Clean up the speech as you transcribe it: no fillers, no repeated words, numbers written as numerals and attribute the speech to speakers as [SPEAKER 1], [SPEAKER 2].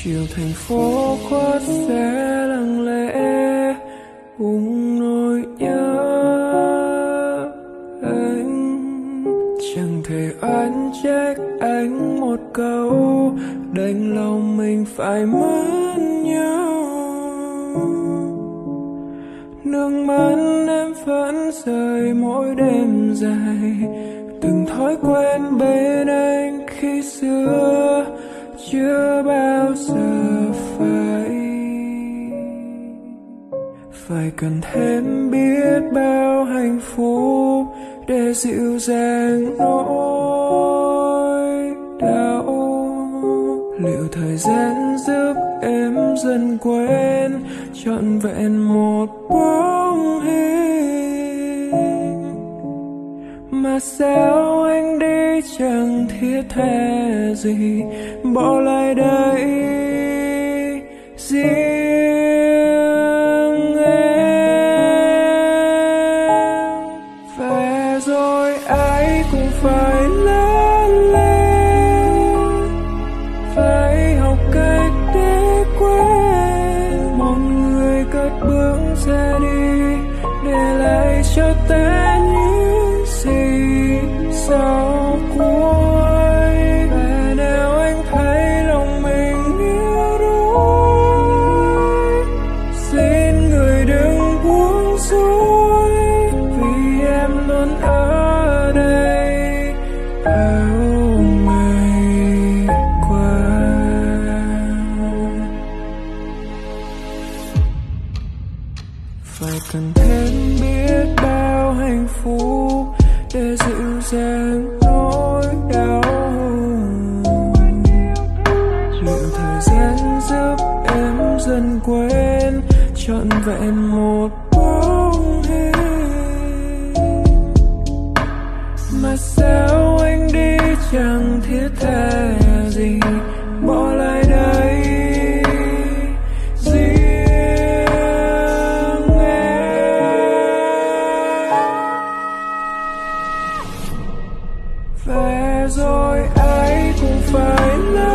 [SPEAKER 1] chiều thành phố khuất sẽ lặng lẽ cùng nỗi nhớ anh. Chẳng thể oán trách anh một câu, đành lòng mình phải mất nhau. Nước mắt em vẫn rơi mỗi đêm dài, từng thói quen bên anh khi xưa chưa bao giờ phải cần thêm biết bao hạnh phúc để dịu dàng nỗi đau. Liệu thời gian giúp em dần quên trọn vẹn một bóng hình, mà sao anh đi chẳng thiết tha gì, bỏ lại đây riêng em. Và rồi ai cũng phải lớn lên, phải học cách để quên. Mọi người cất bước ra đi, để lại cho ta những gì sau cuối. Và nếu anh thấy lòng mình yếu đuối, xin người đừng buông xuôi, vì em luôn ở đây bao ngày qua. Phải cần thêm biết bao hạnh phúc để dịu dàng nỗi đau. Liệu thời gian giúp em dần quên trọn vẹn một bóng hình, mà sao anh đi chẳng thiết tha gì, bỏ lại đây riêng em. Và rồi ai cũng phải